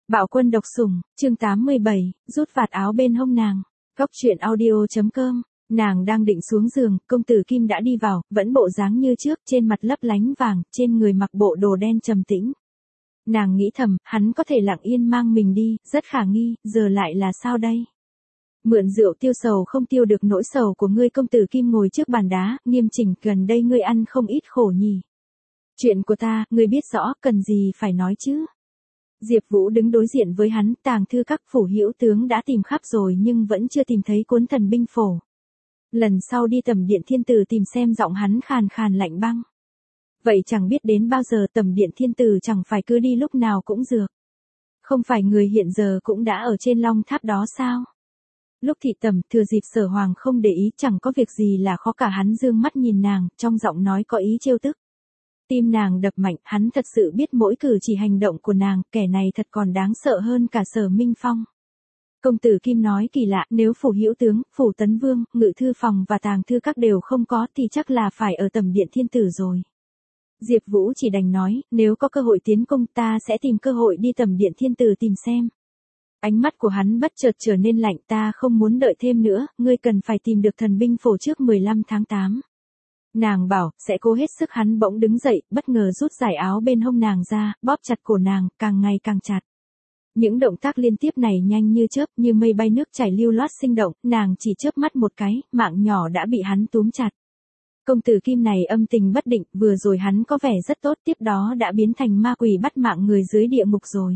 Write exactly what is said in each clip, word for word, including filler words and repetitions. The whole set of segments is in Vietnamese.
Bạo quân độc sủng, chương tám mươi bảy, rút vạt áo bên hông nàng. Cóc truyện audio chấm com. Nàng đang định xuống giường, công tử Kim đã đi vào, vẫn bộ dáng như trước, trên mặt lấp lánh vàng, trên người mặc bộ đồ đen trầm tĩnh. Nàng nghĩ thầm, hắn có thể lặng yên mang mình đi, rất khả nghi, giờ lại là sao đây? Mượn rượu tiêu sầu không tiêu được nỗi sầu của ngươi. Công tử Kim ngồi trước bàn đá, nghiêm chỉnh, gần đây ngươi ăn không ít khổ nhỉ. Chuyện của ta, ngươi biết rõ, cần gì phải nói chứ? Diệp Vũ đứng đối diện với hắn, tàng thư các phủ hữu tướng đã tìm khắp rồi nhưng vẫn chưa tìm thấy cuốn thần binh phổ. Lần sau đi Tầm Điện Thiên Tử tìm xem. Giọng hắn khàn khàn lạnh băng. Vậy chẳng biết đến bao giờ Tầm Điện Thiên Tử chẳng phải cứ đi lúc nào cũng dược. Không phải người hiện giờ cũng đã ở trên long tháp đó sao? Lúc thị tầm, thừa dịp Sở Hoàng không để ý, chẳng có việc gì là khó cả. Hắn dương mắt nhìn nàng, trong giọng nói có ý trêu tức. Tim nàng đập mạnh, hắn thật sự biết mỗi cử chỉ hành động của nàng, kẻ này thật còn đáng sợ hơn cả Sở Minh Phong. Công tử Kim nói kỳ lạ, nếu phủ hữu tướng, phủ tấn vương, ngự thư phòng và tàng thư các đều không có thì chắc là phải ở Tầm Điện Thiên Tử rồi. Diệp Vũ chỉ đành nói, nếu có cơ hội tiến công ta sẽ tìm cơ hội đi Tầm Điện Thiên Tử tìm xem. Ánh mắt của hắn bất chợt trở nên lạnh. Ta không muốn đợi thêm nữa, ngươi cần phải tìm được thần binh phổ trước mười lăm tháng tám. Nàng bảo, sẽ cố hết sức. Hắn bỗng đứng dậy, bất ngờ rút giải áo bên hông nàng ra, bóp chặt cổ nàng, càng ngày càng chặt. Những động tác liên tiếp này nhanh như chớp, như mây bay nước chảy lưu loát sinh động, nàng chỉ chớp mắt một cái, mạng nhỏ đã bị hắn túm chặt. Công tử Kim này âm tình bất định, vừa rồi hắn có vẻ rất tốt, tiếp đó đã biến thành ma quỷ bắt mạng người dưới địa ngục rồi.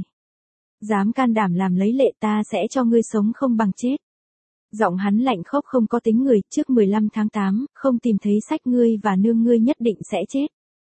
Dám can đảm làm lấy lệ, ta sẽ cho ngươi sống không bằng chết. Giọng hắn lạnh khốc không có tính người, trước mười lăm tháng tám, không tìm thấy sách ngươi và nương ngươi nhất định sẽ chết.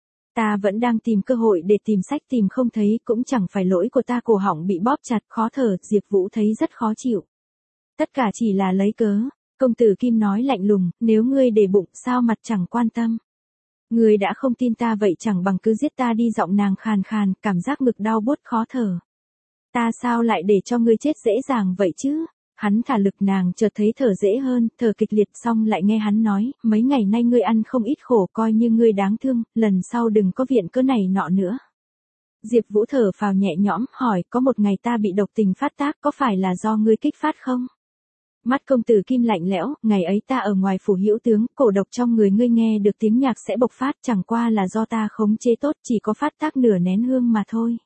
Ta vẫn đang tìm cơ hội để tìm sách, tìm không thấy cũng chẳng phải lỗi của ta. Cổ họng bị bóp chặt, khó thở, Diệp Vũ thấy rất khó chịu. Tất cả chỉ là lấy cớ. Công tử Kim nói lạnh lùng, nếu ngươi để bụng sao mặt chẳng quan tâm. Ngươi đã không tin ta vậy chẳng bằng cứ giết ta đi. Giọng nàng khàn khàn, cảm giác ngực đau buốt khó thở. Ta sao lại để cho ngươi chết dễ dàng vậy chứ? Hắn thả lực. Nàng chợt thấy thở dễ hơn, thở kịch liệt, xong lại nghe hắn nói, mấy ngày nay ngươi ăn không ít khổ, coi như ngươi đáng thương, lần sau đừng có viện cớ này nọ nữa. Diệp Vũ thở phào nhẹ nhõm, hỏi, có một ngày ta bị độc tình phát tác, có phải là do ngươi kích phát không? Mắt công tử Kim lạnh lẽo, ngày ấy ta ở ngoài phủ hữu tướng, cổ độc trong người ngươi nghe được tiếng nhạc sẽ bộc phát, chẳng qua là do ta khống chế tốt, chỉ có phát tác nửa nén hương mà thôi.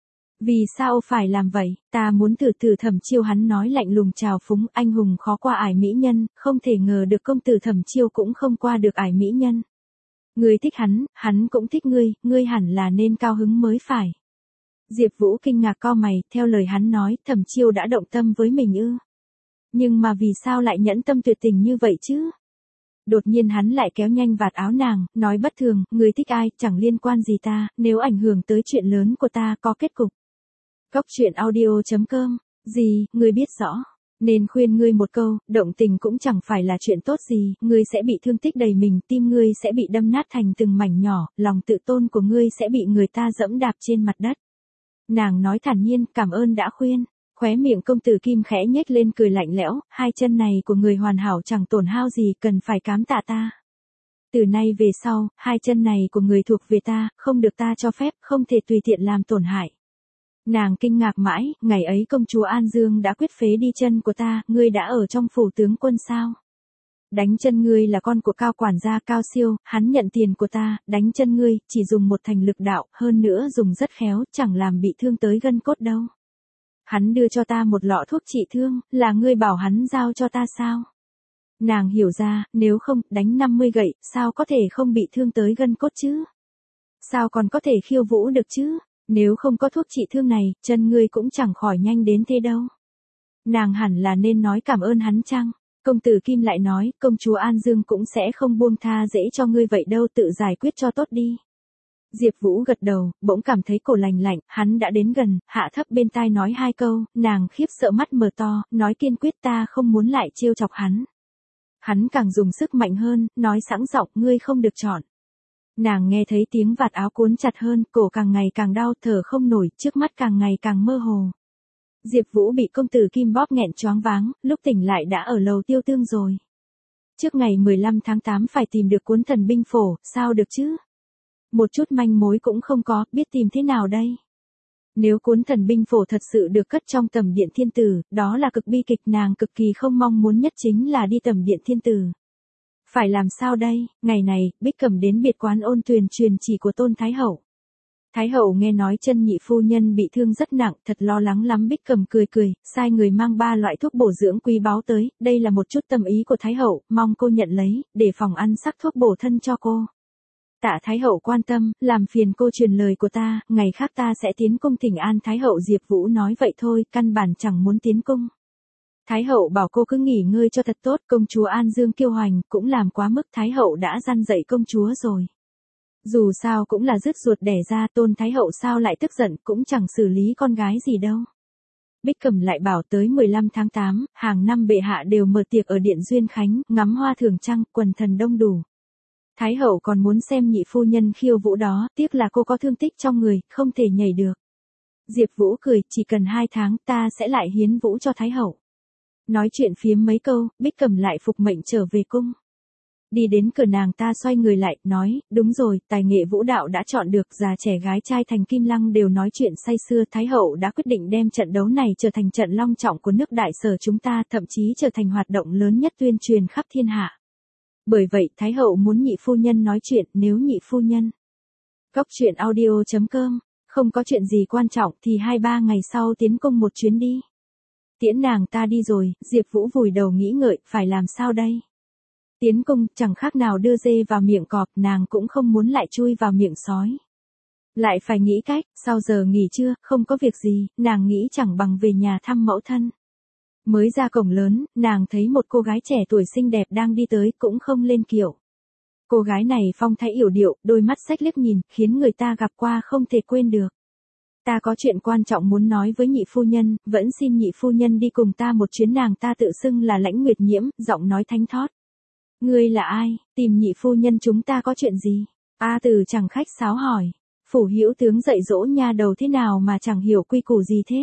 Vì sao phải làm vậy? Ta muốn thử thử Thẩm Chiêu. Hắn nói lạnh lùng trào phúng, anh hùng khó qua ải mỹ nhân, không thể ngờ được công tử Thẩm Chiêu cũng không qua được ải mỹ nhân. Ngươi thích hắn, hắn cũng thích ngươi, ngươi hẳn là nên cao hứng mới phải. Diệp Vũ kinh ngạc cau mày, theo lời hắn nói, Thẩm Chiêu đã động tâm với mình ư? Nhưng mà vì sao lại nhẫn tâm tuyệt tình như vậy chứ? Đột nhiên hắn lại kéo nhanh vạt áo nàng, nói bất thường, ngươi thích ai, chẳng liên quan gì ta, nếu ảnh hưởng tới chuyện lớn của ta có kết cục. Cóc truyện audio chấm com. Gì, ngươi biết rõ. Nên khuyên ngươi một câu, động tình cũng chẳng phải là chuyện tốt gì, ngươi sẽ bị thương tích đầy mình, tim ngươi sẽ bị đâm nát thành từng mảnh nhỏ, lòng tự tôn của ngươi sẽ bị người ta dẫm đạp trên mặt đất. Nàng nói thản nhiên, cảm ơn đã khuyên. Khóe miệng công tử Kim khẽ nhếch lên cười lạnh lẽo, hai chân này của người hoàn hảo chẳng tổn hao gì, cần phải cám tạ ta. Từ nay về sau, hai chân này của người thuộc về ta, không được ta cho phép, không thể tùy tiện làm tổn hại. Nàng kinh ngạc mãi, ngày ấy công chúa An Dương đã quyết phế đi chân của ta, ngươi đã ở trong phủ tướng quân sao? Đánh chân ngươi là con của Cao quản gia Cao Siêu, hắn nhận tiền của ta, đánh chân ngươi, chỉ dùng một thành lực đạo, hơn nữa dùng rất khéo, chẳng làm bị thương tới gân cốt đâu. Hắn đưa cho ta một lọ thuốc trị thương, là ngươi bảo hắn giao cho ta sao? Nàng hiểu ra, nếu không, đánh năm mươi gậy, sao có thể không bị thương tới gân cốt chứ? Sao còn có thể khiêu vũ được chứ? Nếu không có thuốc trị thương này, chân ngươi cũng chẳng khỏi nhanh đến thế đâu. Nàng hẳn là nên nói cảm ơn hắn chăng? Công tử Kim lại nói, công chúa An Dương cũng sẽ không buông tha dễ cho ngươi vậy đâu, tự giải quyết cho tốt đi. Diệp Vũ gật đầu, bỗng cảm thấy cổ lành lạnh, hắn đã đến gần, hạ thấp bên tai nói hai câu, nàng khiếp sợ mắt mở to, nói kiên quyết, ta không muốn lại trêu chọc hắn. Hắn càng dùng sức mạnh hơn, nói sẵn giọng, ngươi không được chọn. Nàng nghe thấy tiếng vạt áo cuốn chặt hơn, cổ càng ngày càng đau, thở không nổi, trước mắt càng ngày càng mơ hồ. Diệp Vũ bị công tử Kim bóp nghẹn choáng váng, lúc tỉnh lại đã ở lầu Tiêu Tương rồi. Trước ngày mười lăm tháng tám phải tìm được cuốn thần binh phổ, sao được chứ? Một chút manh mối cũng không có, biết tìm thế nào đây? Nếu cuốn thần binh phổ thật sự được cất trong tầm điện thiên tử, đó là cực bi kịch, nàng cực kỳ không mong muốn nhất chính là đi tầm điện thiên tử. Phải làm sao đây? Ngày này, Bích Cầm đến biệt quán ôn tuyền truyền chỉ của Tôn Thái Hậu. Thái Hậu nghe nói chân nhị phu nhân bị thương rất nặng, thật lo lắng lắm. Bích Cầm cười cười, sai người mang ba loại thuốc bổ dưỡng quý báu tới, đây là một chút tâm ý của Thái Hậu, mong cô nhận lấy, để phòng ăn sắc thuốc bổ thân cho cô. Tạ Thái Hậu quan tâm, làm phiền cô truyền lời của ta, ngày khác ta sẽ tiến cung thỉnh an Thái Hậu. Diệp Vũ nói vậy thôi, căn bản chẳng muốn tiến cung. Thái Hậu bảo cô cứ nghỉ ngơi cho thật tốt, công chúa An Dương kiêu hoành, cũng làm quá mức. Thái Hậu đã răn dạy công chúa rồi. Dù sao cũng là rứt ruột đẻ ra, Tôn Thái Hậu sao lại tức giận, cũng chẳng xử lý con gái gì đâu. Bích Cầm lại bảo tới mười lăm tháng tám, hàng năm bệ hạ đều mở tiệc ở điện Duyên Khánh, ngắm hoa thưởng trăng, quần thần đông đủ. Thái Hậu còn muốn xem nhị phu nhân khiêu vũ đó, tiếc là cô có thương tích trong người, không thể nhảy được. Diệp Vũ cười, chỉ cần hai tháng ta sẽ lại hiến vũ cho Thái Hậu. Nói chuyện phiếm mấy câu, Bích Cầm lại phục mệnh trở về cung. Đi đến cửa nàng ta xoay người lại, nói, đúng rồi, tài nghệ vũ đạo đã chọn được, già trẻ gái trai thành Kim Lăng đều nói chuyện say sưa. Thái Hậu đã quyết định đem trận đấu này trở thành trận long trọng của nước Đại Sở chúng ta, thậm chí trở thành hoạt động lớn nhất tuyên truyền khắp thiên hạ. Bởi vậy, Thái Hậu muốn nhị phu nhân nói chuyện, nếu nhị phu nhân. Góc truyện audio chấm com, không có chuyện gì quan trọng thì hai ba ngày sau tiến cung một chuyến đi. Tiễn nàng ta đi rồi, Diệp Vũ vùi đầu nghĩ ngợi, phải làm sao đây? Tiến cung, chẳng khác nào đưa dê vào miệng cọp, nàng cũng không muốn lại chui vào miệng sói. Lại phải nghĩ cách, sau giờ nghỉ trưa, không có việc gì, nàng nghĩ chẳng bằng về nhà thăm mẫu thân. Mới ra cổng lớn, nàng thấy một cô gái trẻ tuổi xinh đẹp đang đi tới, cũng không lên kiệu. Cô gái này phong thái yểu điệu, đôi mắt xếch liếc nhìn, khiến người ta gặp qua không thể quên được. Ta có chuyện quan trọng muốn nói với nhị phu nhân, vẫn xin nhị phu nhân đi cùng ta một chuyến. Nàng ta tự xưng là Lãnh Nguyệt Nhiễm, giọng nói thánh thót. Ngươi là ai, tìm nhị phu nhân chúng ta có chuyện gì? A Từ chẳng khách sáo hỏi. Phủ Hữu tướng dạy dỗ nha đầu thế nào mà chẳng hiểu quy củ gì thế?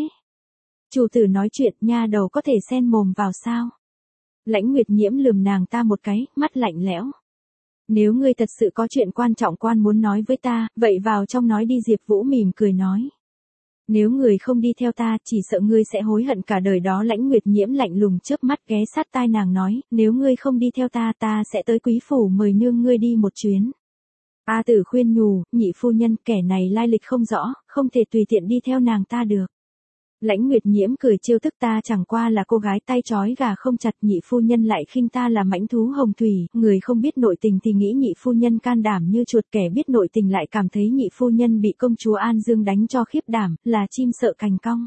Chủ tử nói chuyện, nha đầu có thể xen mồm vào sao? Lãnh Nguyệt Nhiễm lườm nàng ta một cái, mắt lạnh lẽo. Nếu ngươi thật sự có chuyện quan trọng quan muốn nói với ta, vậy vào trong nói đi. Diệp Vũ mỉm cười nói. Nếu người không đi theo ta, chỉ sợ ngươi sẽ hối hận cả đời đó. Lãnh Nguyệt Nhiễm lạnh lùng chớp mắt ghé sát tai nàng nói, nếu ngươi không đi theo ta, ta sẽ tới quý phủ mời nương ngươi đi một chuyến. A Tử khuyên nhủ, nhị phu nhân, kẻ này lai lịch không rõ, không thể tùy tiện đi theo nàng ta được. Lãnh Nguyệt Nhiễm cười trêu tức, ta chẳng qua là cô gái tay trói gà không chặt, nhị phu nhân lại khinh ta là mãnh thú hồng thủy, người không biết nội tình thì nghĩ nhị phu nhân can đảm như chuột, kẻ biết nội tình lại cảm thấy nhị phu nhân bị công chúa An Dương đánh cho khiếp đảm, là chim sợ cành cong.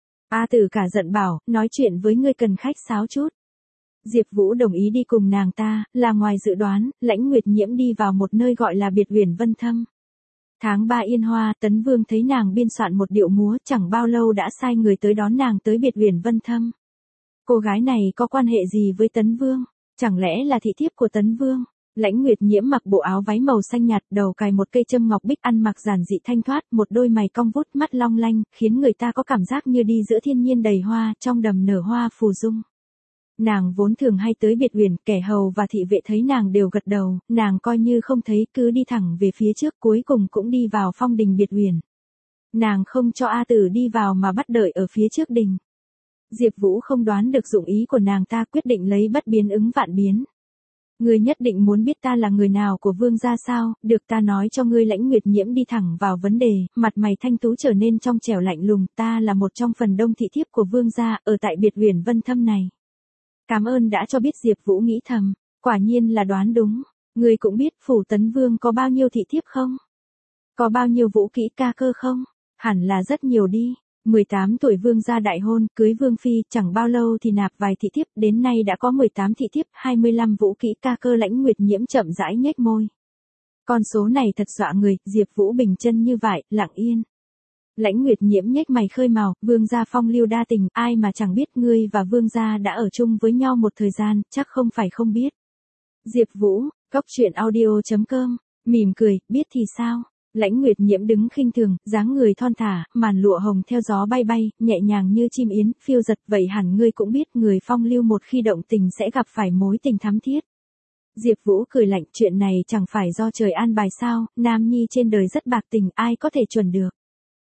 A Tử cả giận bảo, nói chuyện với ngươi cần khách sáo chút. Diệp Vũ đồng ý đi cùng nàng ta, là ngoài dự đoán, Lãnh Nguyệt Nhiễm đi vào một nơi gọi là Biệt Uyển Vân Thâm. Tháng ba yên hoa, Tấn Vương thấy nàng biên soạn một điệu múa, chẳng bao lâu đã sai người tới đón nàng tới Biệt Uyển Vân Thâm. Cô gái này có quan hệ gì với Tấn Vương? Chẳng lẽ là thị thiếp của Tấn Vương? Lãnh Nguyệt Nhiễm mặc bộ áo váy màu xanh nhạt, đầu cài một cây châm ngọc bích, ăn mặc giản dị thanh thoát, một đôi mày cong vút, mắt long lanh, khiến người ta có cảm giác như đi giữa thiên nhiên đầy hoa, trong đầm nở hoa phù dung. Nàng vốn thường hay tới Biệt Uyển, kẻ hầu và thị vệ thấy nàng đều gật đầu, nàng coi như không thấy, cứ đi thẳng về phía trước, cuối cùng cũng đi vào phong đình Biệt Uyển. Nàng không cho A Tử đi vào mà bắt đợi ở phía trước đình. Diệp Vũ không đoán được dụng ý của nàng ta, quyết định lấy bất biến ứng vạn biến. Ngươi nhất định muốn biết ta là người nào của vương gia sao? Được, ta nói cho ngươi. Lãnh Nguyệt Nhiễm đi thẳng vào vấn đề, mặt mày thanh tú trở nên trong trẻo lạnh lùng, ta là một trong phần đông thị thiếp của vương gia, ở tại Biệt Uyển Vân Thâm này. Cảm ơn đã cho biết. Diệp Vũ nghĩ thầm, quả nhiên là đoán đúng. Ngươi cũng biết phủ Tấn Vương có bao nhiêu thị thiếp không? Có bao nhiêu vũ kỹ ca cơ không? Hẳn là rất nhiều đi. mười tám tuổi vương gia đại hôn, cưới vương phi, chẳng bao lâu thì nạp vài thị thiếp, đến nay đã có mười tám thị thiếp, hai mươi lăm vũ kỹ ca cơ. Lãnh Nguyệt Nhiễm chậm rãi nhếch môi. Con số này thật dọa người. Diệp Vũ bình chân như vậy, lặng yên. Lãnh Nguyệt Nhiễm nhếch mày khơi mào, vương gia phong lưu đa tình, ai mà chẳng biết. Ngươi và vương gia đã ở chung với nhau một thời gian, chắc không phải không biết. Diệp Vũ, góc truyện audio chấm com, mỉm cười, biết thì sao? Lãnh Nguyệt Nhiễm đứng khinh thường, dáng người thon thả, màn lụa hồng theo gió bay bay, nhẹ nhàng như chim yến, phiêu giật. Vậy hẳn ngươi cũng biết, người phong lưu một khi động tình sẽ gặp phải mối tình thắm thiết. Diệp Vũ cười lạnh, chuyện này chẳng phải do trời an bài sao? Nam nhi trên đời rất bạc tình, ai có thể chuẩn được.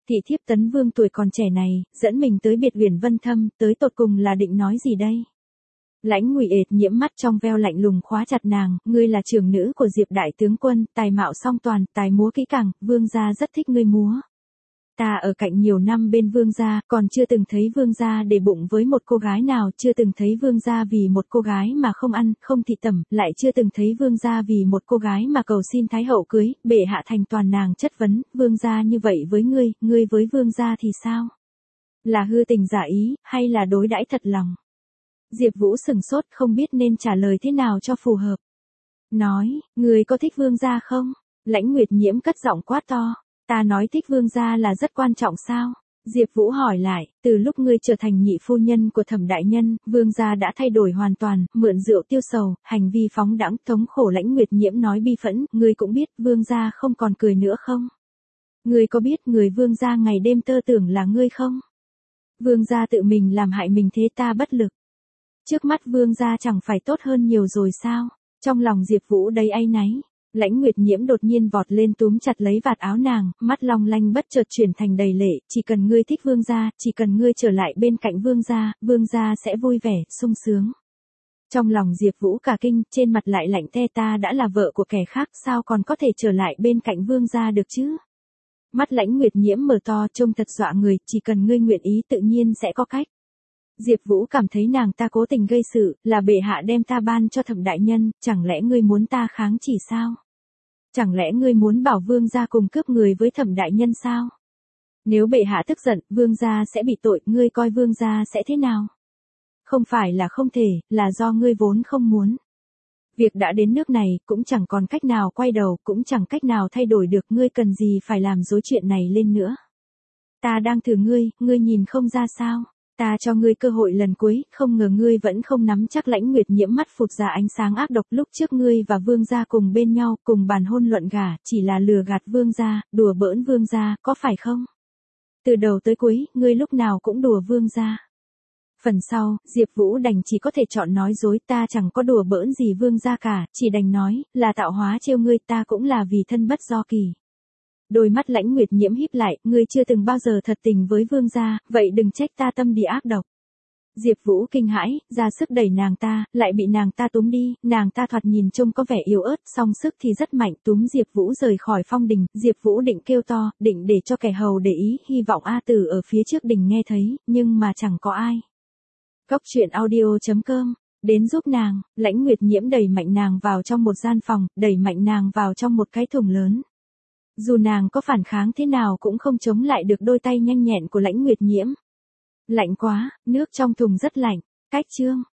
Thị thiếp Tấn Vương tuổi còn trẻ này, dẫn mình tới biệt uyển Vân Thâm, tới tột cùng là định nói gì đây? Lãnh Ngụy ệt nhiễm mắt trong veo lạnh lùng khóa chặt nàng, ngươi là trưởng nữ của Diệp đại tướng quân, tài mạo song toàn, tài múa kỹ càng, vương gia rất thích ngươi múa. Ta ở cạnh nhiều năm bên vương gia, còn chưa từng thấy vương gia để bụng với một cô gái nào, chưa từng thấy vương gia vì một cô gái mà không ăn, không thị tẩm, lại chưa từng thấy vương gia vì một cô gái mà cầu xin thái hậu cưới, bệ hạ thành toàn nàng chất vấn, vương gia như vậy với ngươi, ngươi với vương gia thì sao? Là hư tình giả ý, hay là đối đãi thật lòng? Diệp Vũ sừng sốt không biết nên trả lời thế nào cho phù hợp. Nói, ngươi có thích vương gia không? Lãnh Nguyệt Nhiễm cất giọng quát to. Ta nói thích vương gia là rất quan trọng sao? Diệp Vũ hỏi lại, từ lúc ngươi trở thành nhị phu nhân của Thẩm đại nhân, vương gia đã thay đổi hoàn toàn, mượn rượu tiêu sầu, hành vi phóng đãng, thống khổ. Lãnh Nguyệt Nhiễm nói bi phẫn, ngươi cũng biết vương gia không còn cười nữa không? Ngươi có biết người vương gia ngày đêm tơ tưởng là ngươi không? Vương gia tự mình làm hại mình thế ta bất lực. Trước mắt vương gia chẳng phải tốt hơn nhiều rồi sao? Trong lòng Diệp Vũ đầy áy náy. Lãnh Nguyệt Nhiễm đột nhiên vọt lên túm chặt lấy vạt áo nàng, mắt long lanh bất chợt chuyển thành đầy lệ, chỉ cần ngươi thích vương gia, chỉ cần ngươi trở lại bên cạnh vương gia, vương gia sẽ vui vẻ, sung sướng. Trong lòng Diệp Vũ cả kinh, trên mặt lại lạnh te, ta đã là vợ của kẻ khác, sao còn có thể trở lại bên cạnh vương gia được chứ? Mắt Lãnh Nguyệt Nhiễm mở to trông thật dọa người, chỉ cần ngươi nguyện ý tự nhiên sẽ có cách. Diệp Vũ cảm thấy nàng ta cố tình gây sự, là bệ hạ đem ta ban cho Thẩm đại nhân, chẳng lẽ ngươi muốn ta kháng chỉ sao? Chẳng lẽ ngươi muốn bảo vương gia cùng cướp người với Thẩm đại nhân sao? Nếu bệ hạ tức giận, vương gia sẽ bị tội, ngươi coi vương gia sẽ thế nào? Không phải là không thể, là do ngươi vốn không muốn. Việc đã đến nước này, cũng chẳng còn cách nào quay đầu, cũng chẳng cách nào thay đổi được, ngươi cần gì phải làm rối chuyện này lên nữa. Ta đang thử ngươi, ngươi nhìn không ra sao? Ta cho ngươi cơ hội lần cuối, không ngờ ngươi vẫn không nắm chắc. Lãnh Nguyệt Nhiễm mắt phụt ra ánh sáng ác độc, lúc trước ngươi và vương gia cùng bên nhau, cùng bàn hôn luận gả, chỉ là lừa gạt vương gia, đùa bỡn vương gia, có phải không? Từ đầu tới cuối, ngươi lúc nào cũng đùa vương gia. Phần sau, Diệp Vũ đành chỉ có thể chọn nói dối, ta chẳng có đùa bỡn gì vương gia cả, chỉ đành nói, là tạo hóa trêu ngươi, ta cũng là vì thân bất do kỳ. Đôi mắt Lãnh Nguyệt Nhiễm híp lại, ngươi chưa từng bao giờ thật tình với vương gia, vậy đừng trách ta tâm địa ác độc. Diệp Vũ kinh hãi, ra sức đẩy nàng ta, lại bị nàng ta túm đi, nàng ta thoạt nhìn trông có vẻ yếu ớt, song sức thì rất mạnh, túm Diệp Vũ rời khỏi phong đình. Diệp Vũ định kêu to, định để cho kẻ hầu để ý, hy vọng A Tử ở phía trước đình nghe thấy, nhưng mà chẳng có ai. Cốc truyện audio chấm com đến giúp nàng. Lãnh Nguyệt Nhiễm đẩy mạnh nàng vào trong một gian phòng, đẩy mạnh nàng vào trong một cái thùng lớn. Dù nàng có phản kháng thế nào cũng không chống lại được đôi tay nhanh nhẹn của Lãnh Nguyệt Nhiễm. Lạnh quá, nước trong thùng rất lạnh. Cách chương